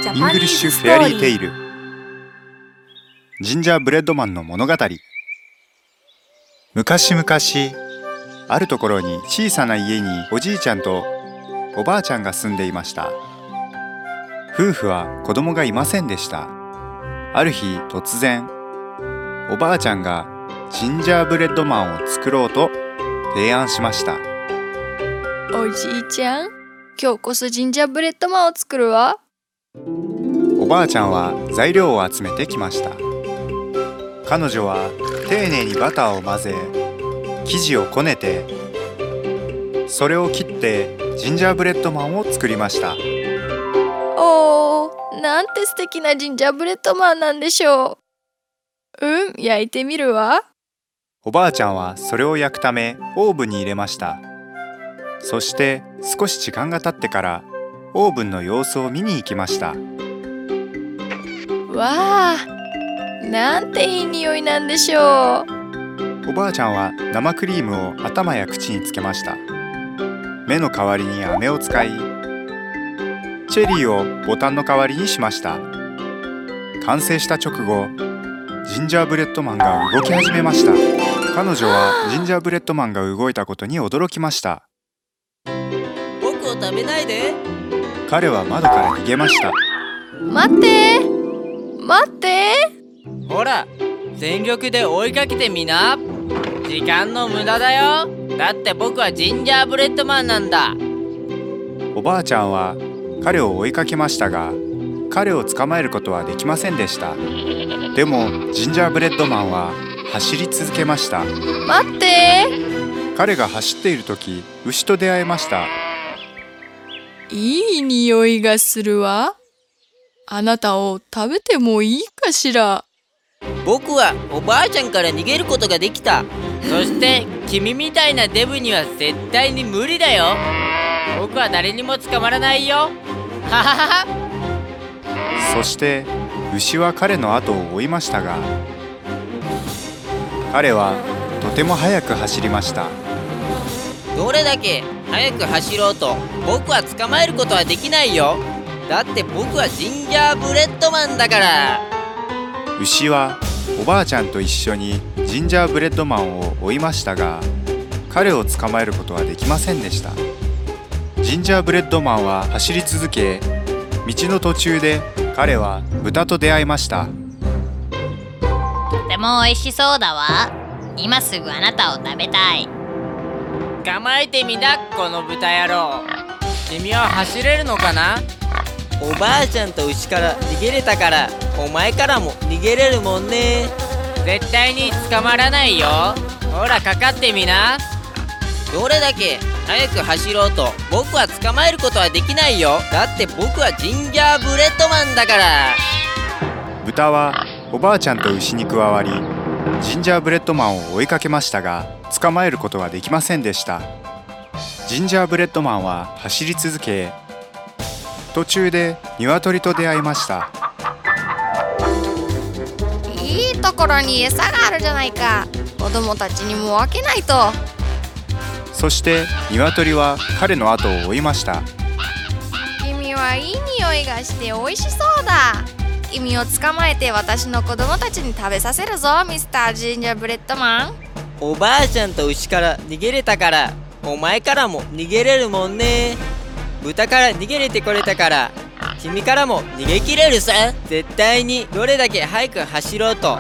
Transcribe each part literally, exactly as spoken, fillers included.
イングリッシュフェアリーテイル、ジンジャーブレッドマンの物語。昔々、あるところに小さな家におじいちゃんとおばあちゃんが住んでいました。夫婦は子供がいませんでした。ある日突然、おばあちゃんがジンジャーブレッドマンを作ろうと提案しました。 おじいちゃん、今日こそジンジャーブレッドマンを作るわ。 おばあちゃんは材料を集めてきました。彼女は丁寧にバターを混ぜ、生地をこねて、それを切ってジンジャーブレッドマンを作りました。 おー、なんて素敵なジンジャーブレッドマンなんでしょう。うん、焼いてみるわ。 おばあちゃんはそれを焼くためオーブンに入れました。そして少し時間が経ってからオーブンの様子を見に行きました。 わあ、なんていい匂いなんでしょう。 おばあちゃんは生クリームを頭や口につけました。目の代わりに飴を使い、チェリーをボタンの代わりにしました。完成した直後、ジンジャーブレッドマンが動き始めました。彼女はジンジャーブレッドマンが動いたことに驚きました。 僕を食べないで。 彼は窓から逃げました。 待って待って。 ほら、全力で追いかけてみな。時間の無駄だよ。だって僕はジンジャーブレッドマンなんだ。 おばあちゃんは彼を追いかけましたが、彼を捕まえることはできませんでした。でもジンジャーブレッドマンは走り続けました。 待って。 彼が走っている時、牛と出会いました。 いい匂いがするわ。あなたを食べてもいいかしら。 僕はおばあちゃんから逃げることができた。そして君みたいなデブには絶対に無理だよ。僕は誰にも捕まらないよ。はははは。 そして牛は彼の後を追いましたが、彼はとても速く走りました。 どれだけ速く走ろうと僕は捕まえることはできないよ。だって僕はジンジャーブレッドマンだから。 牛はおばあちゃんと一緒にジンジャーブレッドマンを追いましたが、彼を捕まえることはできませんでした。ジンジャーブレッドマンは走り続け、道の途中で彼は豚と出会いました。 とても美味しそうだわ。今すぐあなたを食べたい。 捕まえてみな、この豚野郎。君は走れるのかな。おばあちゃんと牛から逃げれたから、お前からも逃げれるもんね。絶対に捕まらないよ。ほら、かかってみな。どれだけ速く走ろうと僕は捕まえることはできないよ。だって僕はジンジャーブレッドマンだから。 豚はおばあちゃんと牛に加わり、ジンジャーブレッドマンを追いかけましたが、捕まえることはできませんでした。ジンジャーブレッドマンは走り続け、途中で鶏と出会いました。 いいところに餌があるじゃないか。子供たちにも分けないと。 そして鶏は彼の後を追いました。 君はいい匂いがして美味しそうだ。君を捕まえて私の子供たちに食べさせるぞ、ミスタージンジャーブレッドマン。 おばあちゃんと牛から逃げれたから、お前からも逃げれるもんね。豚から逃げれてこれたから、君からも逃げ切れるさ。絶対にどれだけ速く走ろうと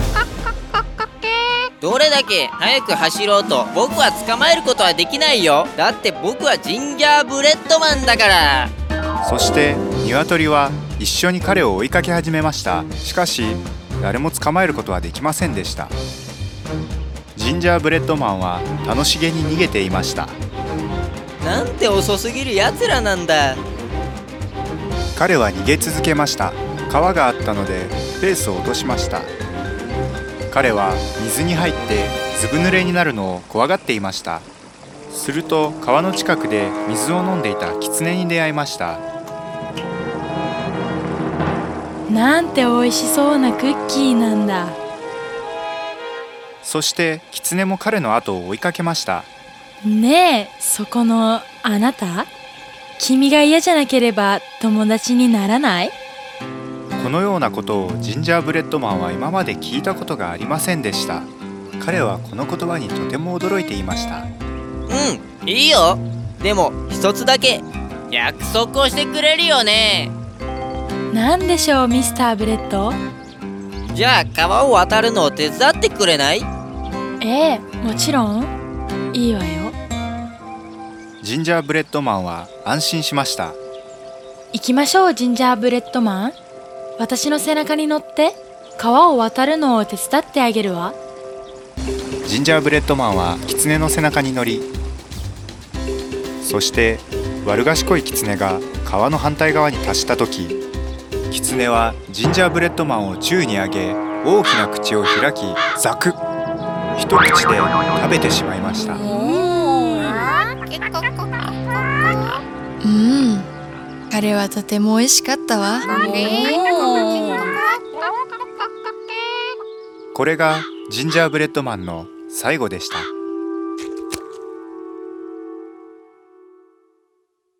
どれだけ速く走ろうと僕は捕まえることはできないよ。だって僕はジンジャーブレッドマンだから。 そして鶏は一緒に彼を追いかけ始めました。しかし誰も捕まえることはできませんでした。ジンジャーブレッドマンは楽しげに逃げていました。 なんて遅すぎるやつらなんだ。 彼は逃げ続けました。川があったのでペースを落としました。彼は水に入ってずぶ濡れになるのを怖がっていました。すると川の近くで水を飲んでいたキツネに出会いました。 なんて美味しそうなクッキーなんだ。 そしてキツネも彼の後を追いかけました。 ねえ、そこのあなた、君が嫌じゃなければ友達にならない？ このようなことをジンジャーブレッドマンは今まで聞いたことがありませんでした。彼はこの言葉にとても驚いていました。 うん、いいよ。でも一つだけ約束をしてくれるよね。 なんでしょうミスターブレッド？ じゃあ川を渡るのを手伝ってくれない？ ええ、もちろんいいわよ。 ジンジャーブレッドマンは安心しました。 行きましょうジンジャーブレッドマン。私の背中に乗って川を渡るのを手伝ってあげるわ。 ジンジャーブレッドマンは狐の背中に乗り、そして悪賢い狐が川の反対側に達した時、狐はジンジャーブレッドマンを宙に上げ、大きな口を開きザクッ、一口で食べてしまいました。 うん、彼はとても美味しかったわ。 これがジンジャーブレッドマンの最後でした。